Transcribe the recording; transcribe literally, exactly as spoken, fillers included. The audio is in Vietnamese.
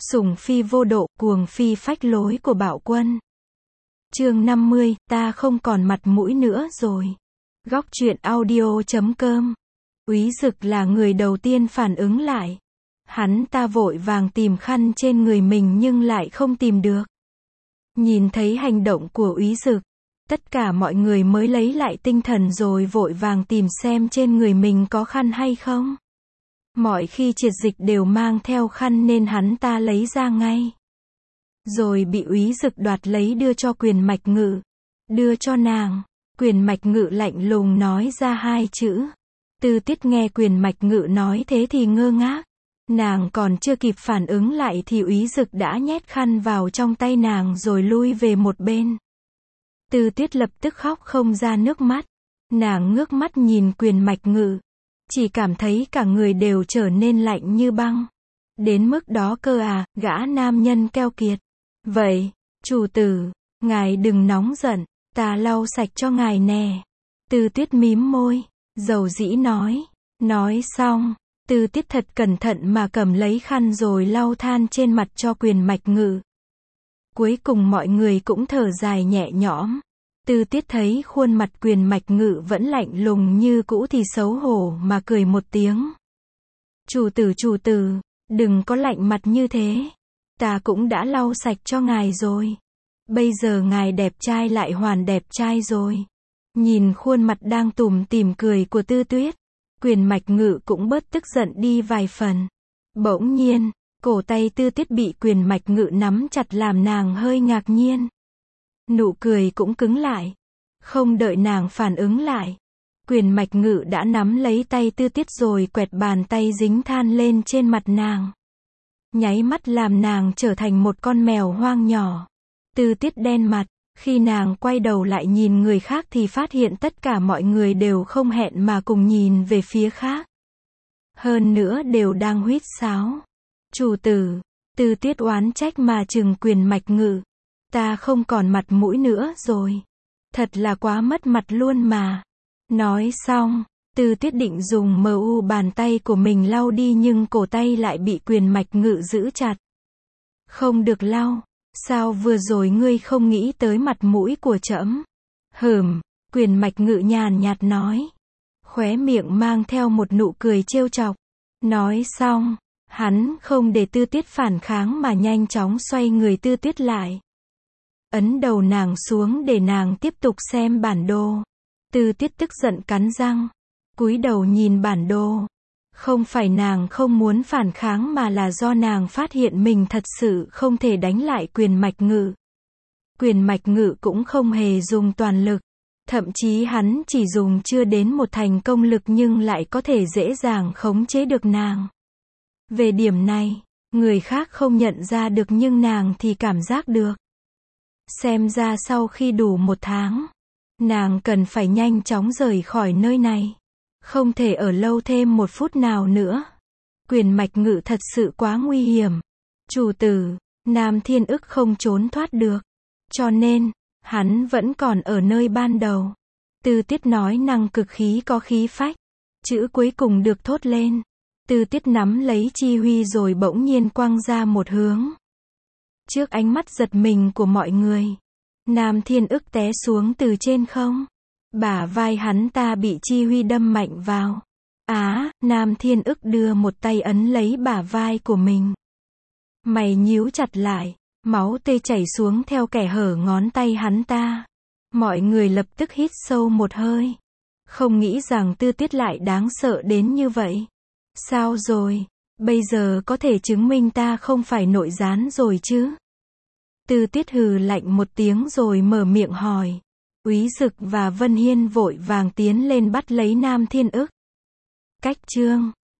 Sủng phi vô độ, cuồng phi phách lối của Bạo Quân. Chương năm mươi, ta không còn mặt mũi nữa rồi. Góc truyện audio chấm com. Úy Dực là người đầu tiên phản ứng lại. Hắn ta vội vàng tìm khăn trên người mình nhưng lại không tìm được. Nhìn thấy hành động của Úy Dực, tất cả mọi người mới lấy lại tinh thần rồi vội vàng tìm xem trên người mình có khăn hay không. Mọi khi Triệt Dịch đều mang theo khăn nên hắn ta lấy ra ngay. Rồi bị Úy Dực đoạt lấy đưa cho Quyền Mạch Ngự. Đưa cho nàng. Quyền Mạch Ngự lạnh lùng nói ra hai chữ. Tư Tiết nghe Quyền Mạch Ngự nói thế thì ngơ ngác. Nàng còn chưa kịp phản ứng lại thì Úy Dực đã nhét khăn vào trong tay nàng rồi lui về một bên. Tư Tiết lập tức khóc không ra nước mắt. Nàng ngước mắt nhìn Quyền Mạch Ngự. Chỉ cảm thấy cả người đều trở nên lạnh như băng. Đến mức đó cơ à, gã nam nhân keo kiệt. Vậy, chủ tử, ngài đừng nóng giận, ta lau sạch cho ngài nè. Tư Tiết mím môi, dầu dĩ nói. Nói xong, Tư Tiết thật cẩn thận mà cầm lấy khăn rồi lau than trên mặt cho Quyền Mạch Ngự. Cuối cùng mọi người cũng thở dài nhẹ nhõm. Tư Tiết thấy khuôn mặt Quyền Mạch Ngự vẫn lạnh lùng như cũ thì xấu hổ mà cười một tiếng. Chủ tử chủ tử, đừng có lạnh mặt như thế. Ta cũng đã lau sạch cho ngài rồi. Bây giờ ngài đẹp trai lại hoàn đẹp trai rồi. Nhìn khuôn mặt đang tủm tỉm cười của Tư Tiết, Quyền Mạch Ngự cũng bớt tức giận đi vài phần. Bỗng nhiên, cổ tay Tư Tiết bị Quyền Mạch Ngự nắm chặt làm nàng hơi ngạc nhiên. Nụ cười cũng cứng lại. Không đợi nàng phản ứng lại, Quyền Mạch Ngự đã nắm lấy tay Tư Tiết rồi quẹt bàn tay dính than lên trên mặt nàng. Nháy mắt làm nàng trở thành một con mèo hoang nhỏ. Tư Tiết đen mặt, khi nàng quay đầu lại nhìn người khác thì phát hiện tất cả mọi người đều không hẹn mà cùng nhìn về phía khác. Hơn nữa đều đang huýt sáo. Chủ tử, Tư Tiết oán trách mà trừng Quyền Mạch Ngự. Ta không còn mặt mũi nữa rồi. Thật là quá mất mặt luôn mà. Nói xong, Tư Tiết định dùng mờ u bàn tay của mình lau đi nhưng cổ tay lại bị Quyền Mạch Ngự giữ chặt. Không được lau. Sao vừa rồi ngươi không nghĩ tới mặt mũi của trẫm? Hừm, Quyền Mạch Ngự nhàn nhạt nói. Khóe miệng mang theo một nụ cười trêu chọc. Nói xong, hắn không để Tư Tiết phản kháng mà nhanh chóng xoay người Tư Tiết lại. Ấn đầu nàng xuống để nàng tiếp tục xem bản đồ. Tư Tiết tức giận cắn răng, cúi đầu nhìn bản đồ. Không phải nàng không muốn phản kháng mà là do nàng phát hiện mình thật sự không thể đánh lại Quyền Mạch Ngự. Quyền Mạch Ngự cũng không hề dùng toàn lực. Thậm chí hắn chỉ dùng chưa đến một thành công lực nhưng lại có thể dễ dàng khống chế được nàng. Về điểm này, người khác không nhận ra được nhưng nàng thì cảm giác được. Xem ra sau khi đủ một tháng, nàng cần phải nhanh chóng rời khỏi nơi này. Không thể ở lâu thêm một phút nào nữa. Quyền Mạch Ngự thật sự quá nguy hiểm. Chủ tử, Nam Thiên Ức không trốn thoát được. Cho nên, hắn vẫn còn ở nơi ban đầu. Tư Tiết nói năng cực khí có khí phách. Chữ cuối cùng được thốt lên. Tư Tiết nắm lấy chi huy rồi bỗng nhiên quăng ra một hướng. Trước ánh mắt giật mình của mọi người, Nam Thiên Ức té xuống từ trên không. Bả vai hắn ta bị chi huy đâm mạnh vào. Á, Nam Thiên Ức đưa một tay ấn lấy bả vai của mình. Mày nhíu chặt lại, máu tươi chảy xuống theo kẻ hở ngón tay hắn ta. Mọi người lập tức hít sâu một hơi. Không nghĩ rằng Tư Tiết lại đáng sợ đến như vậy. Sao rồi? Bây giờ có thể chứng minh ta không phải nội gián rồi chứ? Tư Tiết hừ lạnh một tiếng rồi mở miệng hỏi. Úy Dực và Vân Hiên vội vàng tiến lên bắt lấy Nam Thiên Ức. Cách chương